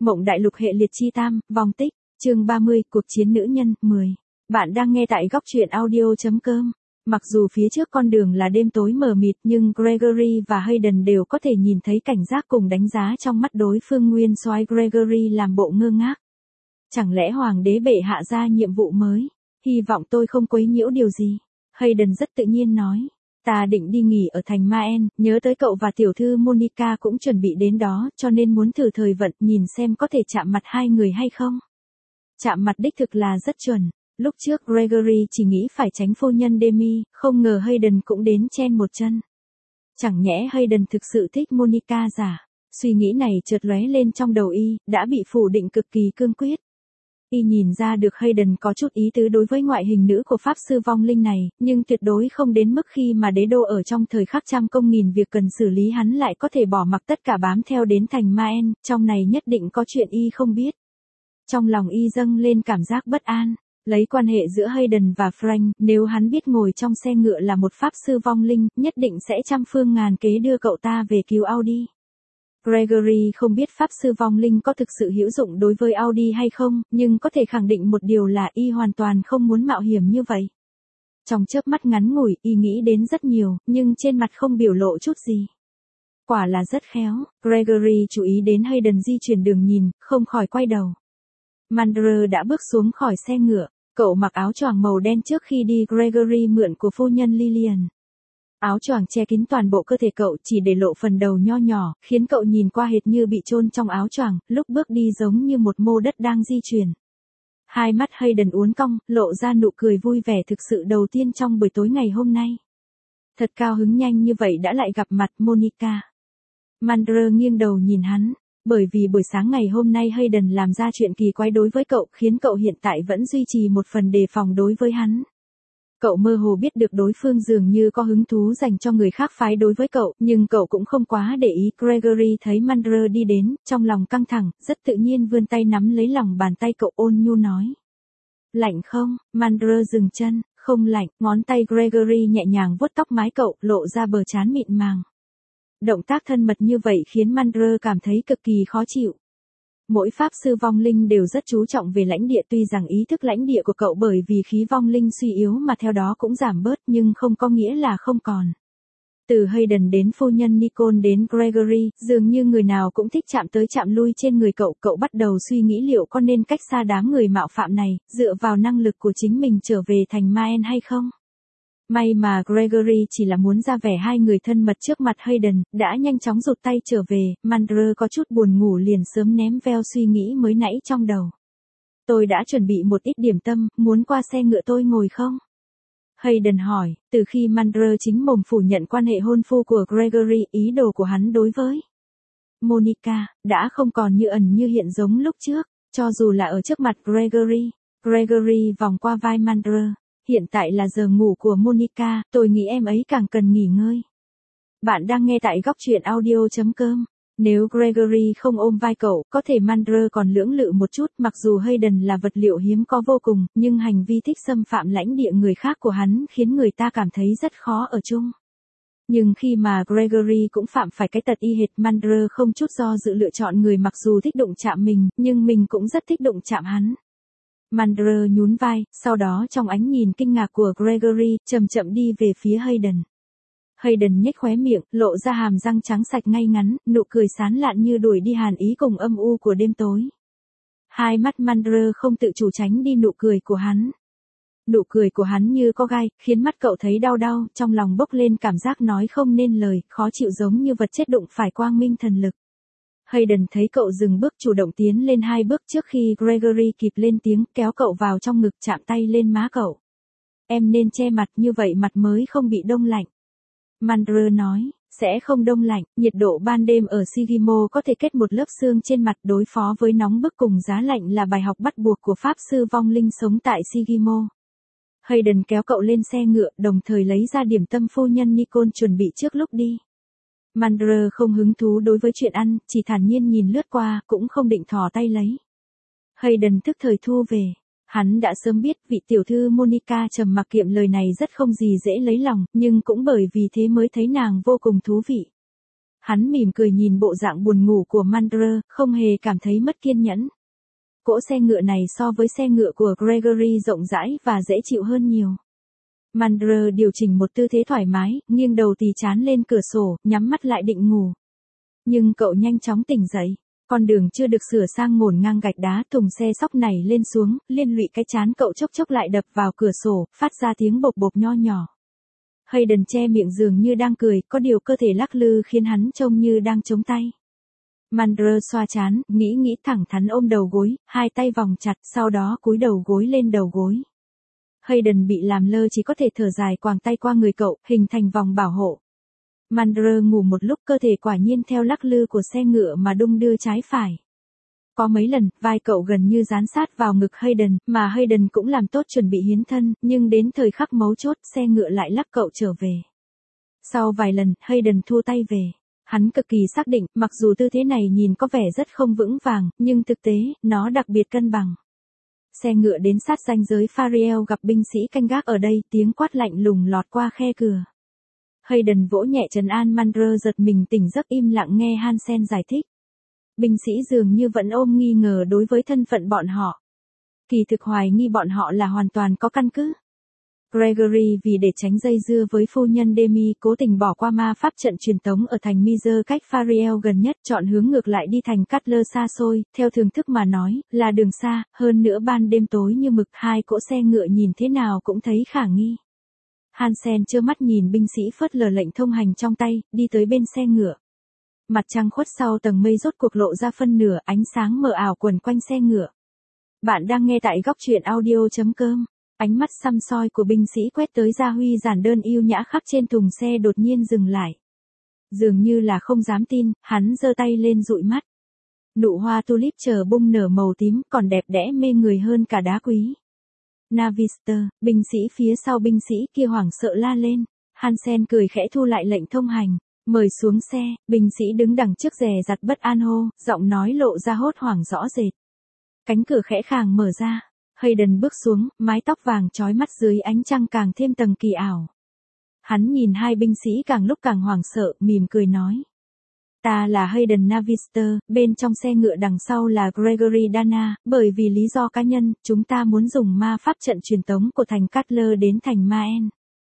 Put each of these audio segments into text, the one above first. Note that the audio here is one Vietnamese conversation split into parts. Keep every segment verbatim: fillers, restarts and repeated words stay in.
Mộng đại lục hệ liệt chi tam, vong tích, chương ba mươi, cuộc chiến nữ nhân, mười. Bạn đang nghe tại góc truyện audio.com. Mặc dù phía trước con đường là đêm tối mờ mịt nhưng Gregory và Hayden đều có thể nhìn thấy cảnh giác cùng đánh giá trong mắt đối phương. Nguyên soái Gregory làm bộ ngơ ngác. Chẳng lẽ hoàng đế bệ hạ ra nhiệm vụ mới? Hy vọng tôi không quấy nhiễu điều gì. Hayden rất tự nhiên nói. Ta định đi nghỉ ở thành Maen, nhớ tới cậu và tiểu thư Monica cũng chuẩn bị đến đó, cho nên muốn thử thời vận, nhìn xem có thể chạm mặt hai người hay không. Chạm mặt đích thực là rất chuẩn. Lúc trước Gregory chỉ nghĩ phải tránh phu nhân Demi, không ngờ Hayden cũng đến chen một chân. Chẳng nhẽ Hayden thực sự thích Monica giả? Suy nghĩ này chợt lóe lên trong đầu y, đã bị phủ định cực kỳ cương quyết. Y nhìn ra được Hayden có chút ý tứ đối với ngoại hình nữ của pháp sư vong linh này, nhưng tuyệt đối không đến mức khi mà đế đô ở trong thời khắc trăm công nghìn việc cần xử lý hắn lại có thể bỏ mặc tất cả bám theo đến thành Maen, trong này nhất định có chuyện y không biết. Trong lòng y dâng lên cảm giác bất an, lấy quan hệ giữa Hayden và Frank, nếu hắn biết ngồi trong xe ngựa là một pháp sư vong linh, nhất định sẽ trăm phương ngàn kế đưa cậu ta về cứu Audi. Gregory không biết pháp sư vong linh có thực sự hữu dụng đối với Audi hay không, nhưng có thể khẳng định một điều là y hoàn toàn không muốn mạo hiểm như vậy. Trong chớp mắt ngắn ngủi, y nghĩ đến rất nhiều, nhưng trên mặt không biểu lộ chút gì. Quả là rất khéo, Gregory chú ý đến Hayden di chuyển đường nhìn, không khỏi quay đầu. Mandler đã bước xuống khỏi xe ngựa, cậu mặc áo choàng màu đen trước khi đi. Gregory mượn của phu nhân Lillian. Áo choàng che kín toàn bộ cơ thể cậu, chỉ để lộ phần đầu nho nhỏ, khiến cậu nhìn qua hệt như bị chôn trong áo choàng, lúc bước đi giống như một mô đất đang di chuyển. Hai mắt Hayden uốn cong, lộ ra nụ cười vui vẻ thực sự đầu tiên trong buổi tối ngày hôm nay. Thật cao hứng nhanh như vậy đã lại gặp mặt Monica. Mandler nghiêng đầu nhìn hắn, bởi vì buổi sáng ngày hôm nay Hayden làm ra chuyện kỳ quái đối với cậu, khiến cậu hiện tại vẫn duy trì một phần đề phòng đối với hắn. Cậu mơ hồ biết được đối phương dường như có hứng thú dành cho người khác phái đối với cậu, nhưng cậu cũng không quá để ý. Gregory thấy Mandler đi đến, trong lòng căng thẳng, rất tự nhiên vươn tay nắm lấy lòng bàn tay cậu, ôn nhu nói. Lạnh không? Mandler dừng chân, không lạnh, ngón tay Gregory nhẹ nhàng vuốt tóc mái cậu, lộ ra bờ trán mịn màng. Động tác thân mật như vậy khiến Mandler cảm thấy cực kỳ khó chịu. Mỗi pháp sư vong linh đều rất chú trọng về lãnh địa, tuy rằng ý thức lãnh địa của cậu bởi vì khí vong linh suy yếu mà theo đó cũng giảm bớt, nhưng không có nghĩa là không còn. Từ Hayden đến phu nhân Nicole đến Gregory, dường như người nào cũng thích chạm tới chạm lui trên người cậu. Cậu bắt đầu suy nghĩ liệu có nên cách xa đám người mạo phạm này, dựa vào năng lực của chính mình trở về thành Maen hay không. May mà Gregory chỉ là muốn ra vẻ hai người thân mật trước mặt Hayden, đã nhanh chóng rụt tay trở về. Mandler có chút buồn ngủ liền sớm ném veo suy nghĩ mới nãy trong đầu. Tôi đã chuẩn bị một ít điểm tâm, muốn qua xe ngựa tôi ngồi không? Hayden hỏi, từ khi Mandler chính mồm phủ nhận quan hệ hôn phu của Gregory, ý đồ của hắn đối với Monica đã không còn như ẩn như hiện giống lúc trước, cho dù là ở trước mặt Gregory. Gregory vòng qua vai Mandler. Hiện tại là giờ ngủ của Monica, tôi nghĩ em ấy càng cần nghỉ ngơi. Bạn đang nghe tại góc truyện audio.com. Nếu Gregory không ôm vai cậu, có thể Mandler còn lưỡng lự một chút. Mặc dù Hayden là vật liệu hiếm có vô cùng, nhưng hành vi thích xâm phạm lãnh địa người khác của hắn khiến người ta cảm thấy rất khó ở chung. Nhưng khi mà Gregory cũng phạm phải cái tật y hệt, Mandler không chút do dự lựa chọn người mặc dù thích đụng chạm mình, nhưng mình cũng rất thích đụng chạm hắn. Mandler nhún vai, sau đó trong ánh nhìn kinh ngạc của Gregory, chậm chậm đi về phía Hayden. Hayden nhếch khóe miệng, lộ ra hàm răng trắng sạch ngay ngắn, nụ cười sán lạn như đuổi đi hàn ý cùng âm u của đêm tối. Hai mắt Mandler không tự chủ tránh đi nụ cười của hắn. Nụ cười của hắn như có gai, khiến mắt cậu thấy đau đau, trong lòng bốc lên cảm giác nói không nên lời, khó chịu giống như vật chết đụng phải quang minh thần lực. Hayden thấy cậu dừng bước, chủ động tiến lên hai bước trước khi Gregory kịp lên tiếng, kéo cậu vào trong ngực, chạm tay lên má cậu. Em nên che mặt, như vậy mặt mới không bị đông lạnh. Mandler nói, sẽ không đông lạnh, nhiệt độ ban đêm ở Sigimo có thể kết một lớp xương trên mặt, đối phó với nóng bức cùng giá lạnh là bài học bắt buộc của pháp sư vong linh sống tại Sigimo. Hayden kéo cậu lên xe ngựa, đồng thời lấy ra điểm tâm phu nhân Nicole chuẩn bị trước lúc đi. Mandler không hứng thú đối với chuyện ăn, chỉ thản nhiên nhìn lướt qua, cũng không định thò tay lấy. Hayden thức thời thu về. Hắn đã sớm biết vị tiểu thư Monica trầm mặc kiệm lời này rất không gì dễ lấy lòng, nhưng cũng bởi vì thế mới thấy nàng vô cùng thú vị. Hắn mỉm cười nhìn bộ dạng buồn ngủ của Mandler, không hề cảm thấy mất kiên nhẫn. Cỗ xe ngựa này so với xe ngựa của Gregory rộng rãi và dễ chịu hơn nhiều. Mandler điều chỉnh một tư thế thoải mái, nghiêng đầu tì trán lên cửa sổ, nhắm mắt lại định ngủ. Nhưng cậu nhanh chóng tỉnh dậy. Con đường chưa được sửa sang ngổn ngang gạch đá, thùng xe sóc nảy lên xuống, liên lụy cái trán cậu chốc chốc lại đập vào cửa sổ, phát ra tiếng bộp bộp nho nhỏ. Hayden che miệng dường như đang cười, có điều cơ thể lắc lư khiến hắn trông như đang chống tay. Mandler xoa trán, nghĩ nghĩ thẳng thắn ôm đầu gối, hai tay vòng chặt, sau đó cúi đầu gối lên đầu gối. Hayden bị làm lơ chỉ có thể thở dài quàng tay qua người cậu, hình thành vòng bảo hộ. Mandler ngủ một lúc, cơ thể quả nhiên theo lắc lư của xe ngựa mà đung đưa trái phải. Có mấy lần, vai cậu gần như dán sát vào ngực Hayden, mà Hayden cũng làm tốt chuẩn bị hiến thân, nhưng đến thời khắc mấu chốt, xe ngựa lại lắc cậu trở về. Sau vài lần, Hayden thua tay về. Hắn cực kỳ xác định, mặc dù tư thế này nhìn có vẻ rất không vững vàng, nhưng thực tế, nó đặc biệt cân bằng. Xe ngựa đến sát ranh giới Fariel gặp binh sĩ canh gác ở đây, tiếng quát lạnh lùng lọt qua khe cửa. Hayden vỗ nhẹ trấn an Mandler, giật mình tỉnh giấc im lặng nghe Hansen giải thích. Binh sĩ dường như vẫn ôm nghi ngờ đối với thân phận bọn họ. Kỳ thực hoài nghi bọn họ là hoàn toàn có căn cứ. Gregory vì để tránh dây dưa với phu nhân Demi cố tình bỏ qua ma pháp trận truyền tống ở thành Miser cách Fariel gần nhất, chọn hướng ngược lại đi thành Cutler xa xôi, theo thường thức mà nói, là đường xa, hơn nữa ban đêm tối như mực, hai cỗ xe ngựa nhìn thế nào cũng thấy khả nghi. Hansen trơ mắt nhìn binh sĩ phớt lờ lệnh thông hành trong tay, đi tới bên xe ngựa. Mặt trăng khuất sau tầng mây rốt cuộc lộ ra phân nửa, ánh sáng mờ ảo quẩn quanh xe ngựa. Bạn đang nghe tại góc truyện audio chấm com. Ánh mắt săm soi của binh sĩ quét tới gia huy giản đơn yêu nhã khắc trên thùng xe đột nhiên dừng lại. Dường như là không dám tin, hắn giơ tay lên dụi mắt. Nụ hoa tulip chờ bung nở màu tím còn đẹp đẽ mê người hơn cả đá quý. Navister, binh sĩ phía sau binh sĩ kia hoảng sợ la lên. Hansen cười khẽ thu lại lệnh thông hành. Mời xuống xe, binh sĩ đứng đằng trước dè dặt bất an hô, giọng nói lộ ra hốt hoảng rõ rệt. Cánh cửa khẽ khàng mở ra. Hayden bước xuống, mái tóc vàng chói mắt dưới ánh trăng càng thêm tầng kỳ ảo. Hắn nhìn hai binh sĩ càng lúc càng hoảng sợ, mỉm cười nói. Ta là Hayden Navister, bên trong xe ngựa đằng sau là Gregory Dana, bởi vì lý do cá nhân, chúng ta muốn dùng ma pháp trận truyền tống của thành Cutler đến thành Maen.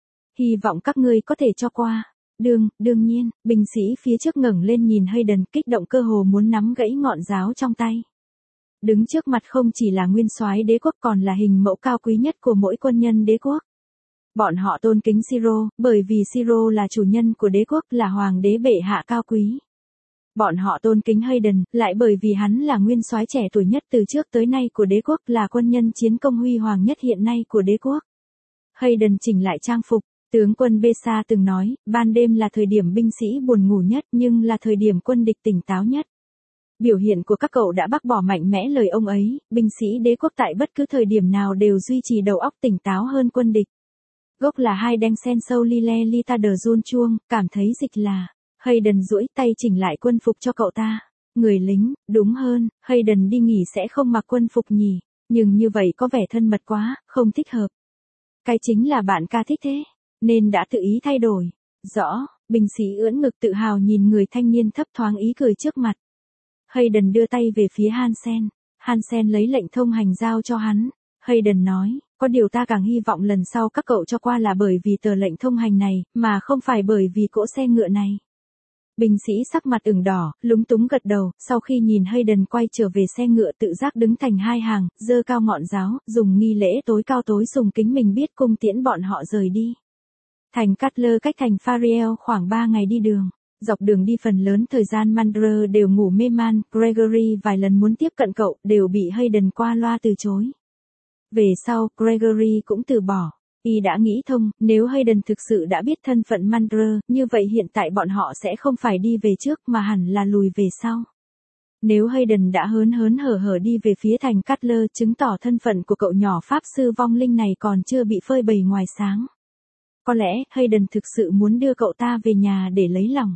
Hy vọng các ngươi có thể cho qua. Đương, đương nhiên, binh sĩ phía trước ngẩng lên nhìn Hayden, kích động cơ hồ muốn nắm gãy ngọn giáo trong tay. Đứng trước mặt không chỉ là nguyên soái đế quốc còn là hình mẫu cao quý nhất của mỗi quân nhân đế quốc. Bọn họ tôn kính Siro, bởi vì Siro là chủ nhân của đế quốc, là hoàng đế bệ hạ cao quý. Bọn họ tôn kính Hayden, lại bởi vì hắn là nguyên soái trẻ tuổi nhất từ trước tới nay của đế quốc, là quân nhân chiến công huy hoàng nhất hiện nay của đế quốc. Hayden chỉnh lại trang phục. Tướng quân Besa từng nói, ban đêm là thời điểm binh sĩ buồn ngủ nhất nhưng là thời điểm quân địch tỉnh táo nhất. Biểu hiện của các cậu đã bác bỏ mạnh mẽ lời ông ấy, binh sĩ đế quốc tại bất cứ thời điểm nào đều duy trì đầu óc tỉnh táo hơn quân địch. Gốc là hai đen sen sâu Lile Lita de Jun Chuông, cảm thấy dịch là. Hayden duỗi tay chỉnh lại quân phục cho cậu ta. Người lính, đúng hơn, Hayden đi nghỉ sẽ không mặc quân phục nhỉ, nhưng như vậy có vẻ thân mật quá, không thích hợp. Cái chính là bạn ca thích thế, nên đã tự ý thay đổi. Rõ, binh sĩ ưỡn ngực tự hào nhìn người thanh niên thấp thoáng ý cười trước mặt. Hayden đưa tay về phía Hansen. Hansen lấy lệnh thông hành giao cho hắn. Hayden nói, có điều ta càng hy vọng lần sau các cậu cho qua là bởi vì tờ lệnh thông hành này, mà không phải bởi vì cỗ xe ngựa này. Binh sĩ sắc mặt ửng đỏ, lúng túng gật đầu, sau khi nhìn Hayden quay trở về xe ngựa tự giác đứng thành hai hàng, giơ cao ngọn giáo, dùng nghi lễ tối cao tối sùng kính mình biết cung tiễn bọn họ rời đi. Thành Cutler cách thành Fariel khoảng ba ngày đi đường. Dọc đường đi phần lớn thời gian Mandler đều ngủ mê man, Gregory vài lần muốn tiếp cận cậu, đều bị Hayden qua loa từ chối. Về sau, Gregory cũng từ bỏ. Y đã nghĩ thông, nếu Hayden thực sự đã biết thân phận Mandler, như vậy hiện tại bọn họ sẽ không phải đi về trước mà hẳn là lùi về sau. Nếu Hayden đã hớn hớn hở hở đi về phía thành Cutler, chứng tỏ thân phận của cậu nhỏ pháp sư vong linh này còn chưa bị phơi bày ngoài sáng. Có lẽ, Hayden thực sự muốn đưa cậu ta về nhà để lấy lòng.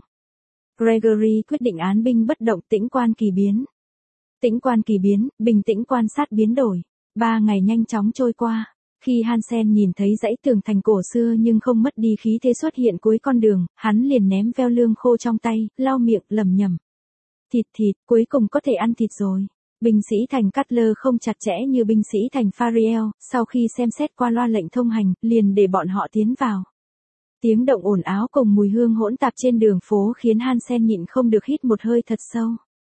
Gregory quyết định án binh bất động, tĩnh quan kỳ biến. Tĩnh quan kỳ biến, bình tĩnh quan sát biến đổi. Ba ngày nhanh chóng trôi qua. Khi Hansen nhìn thấy dãy tường thành cổ xưa nhưng không mất đi khí thế xuất hiện cuối con đường, hắn liền ném veo lương khô trong tay, lau miệng lẩm nhẩm. Thịt thịt, cuối cùng có thể ăn thịt rồi. Binh sĩ thành Cutler không chặt chẽ như binh sĩ thành Fariel, sau khi xem xét qua loa lệnh thông hành, liền để bọn họ tiến vào. Tiếng động ồn ào cùng mùi hương hỗn tạp trên đường phố khiến Hansen nhịn không được hít một hơi thật sâu.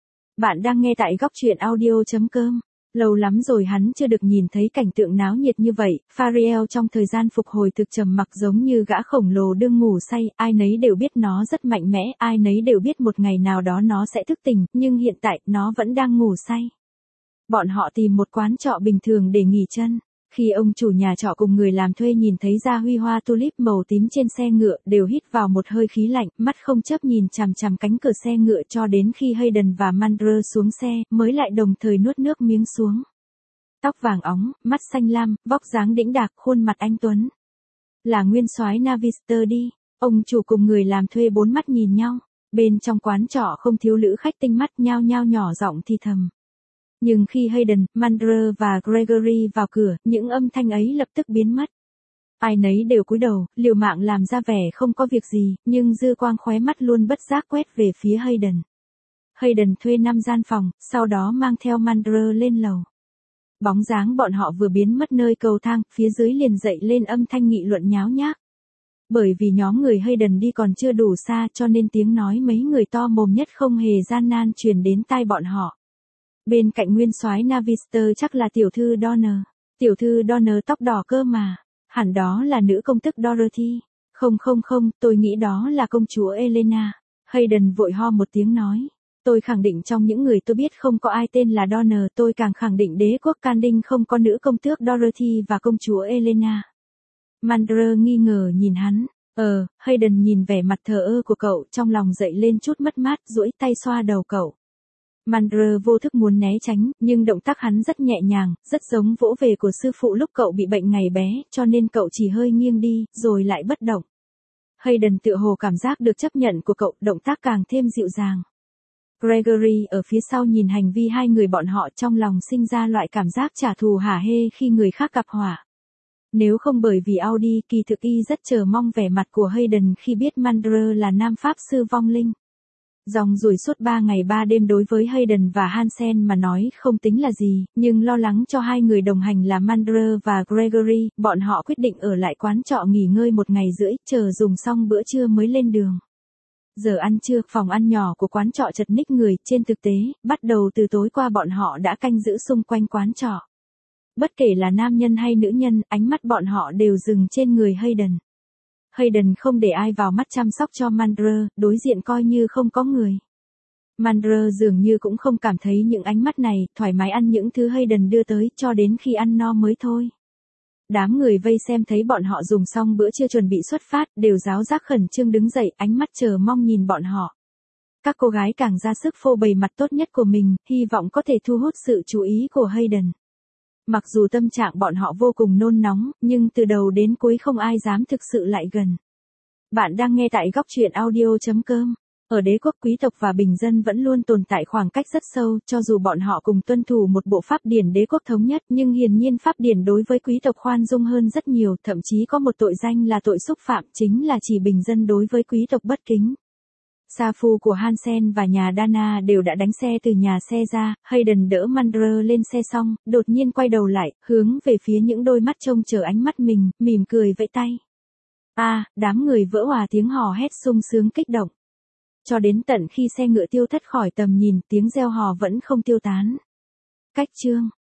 Bạn đang nghe tại góc truyện audio chấm com. Lâu lắm rồi hắn chưa được nhìn thấy cảnh tượng náo nhiệt như vậy, Fariel trong thời gian phục hồi thực trầm mặc giống như gã khổng lồ đương ngủ say, ai nấy đều biết nó rất mạnh mẽ, ai nấy đều biết một ngày nào đó nó sẽ thức tỉnh, nhưng hiện tại, nó vẫn đang ngủ say. Bọn họ tìm một quán trọ bình thường để nghỉ chân. Khi ông chủ nhà trọ cùng người làm thuê nhìn thấy ra huy hoa tulip màu tím trên xe ngựa, đều hít vào một hơi khí lạnh, mắt không chấp nhìn chằm chằm cánh cửa xe ngựa cho đến khi Hayden và Mandler xuống xe, mới lại đồng thời nuốt nước miếng xuống. Tóc vàng óng, mắt xanh lam, vóc dáng đĩnh đạc, khuôn mặt anh tuấn. Là nguyên soái Navister đi. Ông chủ cùng người làm thuê bốn mắt nhìn nhau. Bên trong quán trọ không thiếu lữ khách tinh mắt nhao nhao nhỏ giọng thì thầm. Nhưng khi Hayden, Mandler và Gregory vào cửa, những âm thanh ấy lập tức biến mất. Ai nấy đều cúi đầu, liều mạng làm ra vẻ không có việc gì, nhưng dư quang khóe mắt luôn bất giác quét về phía Hayden. Hayden thuê năm gian phòng, sau đó mang theo Mandler lên lầu. Bóng dáng bọn họ vừa biến mất nơi cầu thang, phía dưới liền dậy lên âm thanh nghị luận nháo nhác. Bởi vì nhóm người Hayden đi còn chưa đủ xa cho nên tiếng nói mấy người to mồm nhất không hề gian nan truyền đến tai bọn họ. Bên cạnh nguyên soái Navister chắc là tiểu thư Donner. Tiểu thư Donner tóc đỏ cơ mà. Hẳn đó là nữ công tước Dorothy. Không không không, tôi nghĩ đó là công chúa Elena. Hayden vội ho một tiếng nói. Tôi khẳng định trong những người tôi biết không có ai tên là Donner. Tôi càng khẳng định đế quốc Canning không có nữ công tước Dorothy và công chúa Elena. Mandler nghi ngờ nhìn hắn. Ờ, Hayden nhìn vẻ mặt thờ ơ của cậu trong lòng dậy lên chút mất mát, duỗi tay xoa đầu cậu. Mandler vô thức muốn né tránh, nhưng động tác hắn rất nhẹ nhàng, rất giống vỗ về của sư phụ lúc cậu bị bệnh ngày bé, cho nên cậu chỉ hơi nghiêng đi, rồi lại bất động. Hayden tựa hồ cảm giác được chấp nhận của cậu, động tác càng thêm dịu dàng. Gregory ở phía sau nhìn hành vi hai người bọn họ trong lòng sinh ra loại cảm giác trả thù hả hê khi người khác gặp họa. Nếu không bởi vì Audi, kỳ thực y rất chờ mong vẻ mặt của Hayden khi biết Mandler là nam pháp sư vong linh. Dòng rủi suốt ba ngày ba đêm đối với Hayden và Hansen mà nói không tính là gì, nhưng lo lắng cho hai người đồng hành là Mandler và Gregory, bọn họ quyết định ở lại quán trọ nghỉ ngơi một ngày rưỡi, chờ dùng xong bữa trưa mới lên đường. Giờ ăn trưa, phòng ăn nhỏ của quán trọ chật ních người, trên thực tế, bắt đầu từ tối qua bọn họ đã canh giữ xung quanh quán trọ. Bất kể là nam nhân hay nữ nhân, ánh mắt bọn họ đều dừng trên người Hayden. Hayden không để ai vào mắt chăm sóc cho Mandler, đối diện coi như không có người. Mandler dường như cũng không cảm thấy những ánh mắt này, thoải mái ăn những thứ Hayden đưa tới cho đến khi ăn no mới thôi. Đám người vây xem thấy bọn họ dùng xong bữa trưa chuẩn bị xuất phát, đều ráo rác khẩn trương đứng dậy, ánh mắt chờ mong nhìn bọn họ. Các cô gái càng ra sức phô bày mặt tốt nhất của mình, hy vọng có thể thu hút sự chú ý của Hayden. Mặc dù tâm trạng bọn họ vô cùng nôn nóng, nhưng từ đầu đến cuối không ai dám thực sự lại gần. Bạn đang nghe tại góc truyện audio chấm com. Ở đế quốc quý tộc và bình dân vẫn luôn tồn tại khoảng cách rất sâu, cho dù bọn họ cùng tuân thủ một bộ pháp điển đế quốc thống nhất, nhưng hiển nhiên pháp điển đối với quý tộc khoan dung hơn rất nhiều, thậm chí có một tội danh là tội xúc phạm, chính là chỉ bình dân đối với quý tộc bất kính. Sa phu của Hansen và nhà Dana đều đã đánh xe từ nhà xe ra, Hayden đỡ Mandler lên xe xong, đột nhiên quay đầu lại, hướng về phía những đôi mắt trông chờ ánh mắt mình, mỉm cười vẫy tay. A, à, đám người vỡ hòa tiếng hò hét sung sướng kích động. Cho đến tận khi xe ngựa tiêu thất khỏi tầm nhìn, tiếng reo hò vẫn không tiêu tán. Cách chương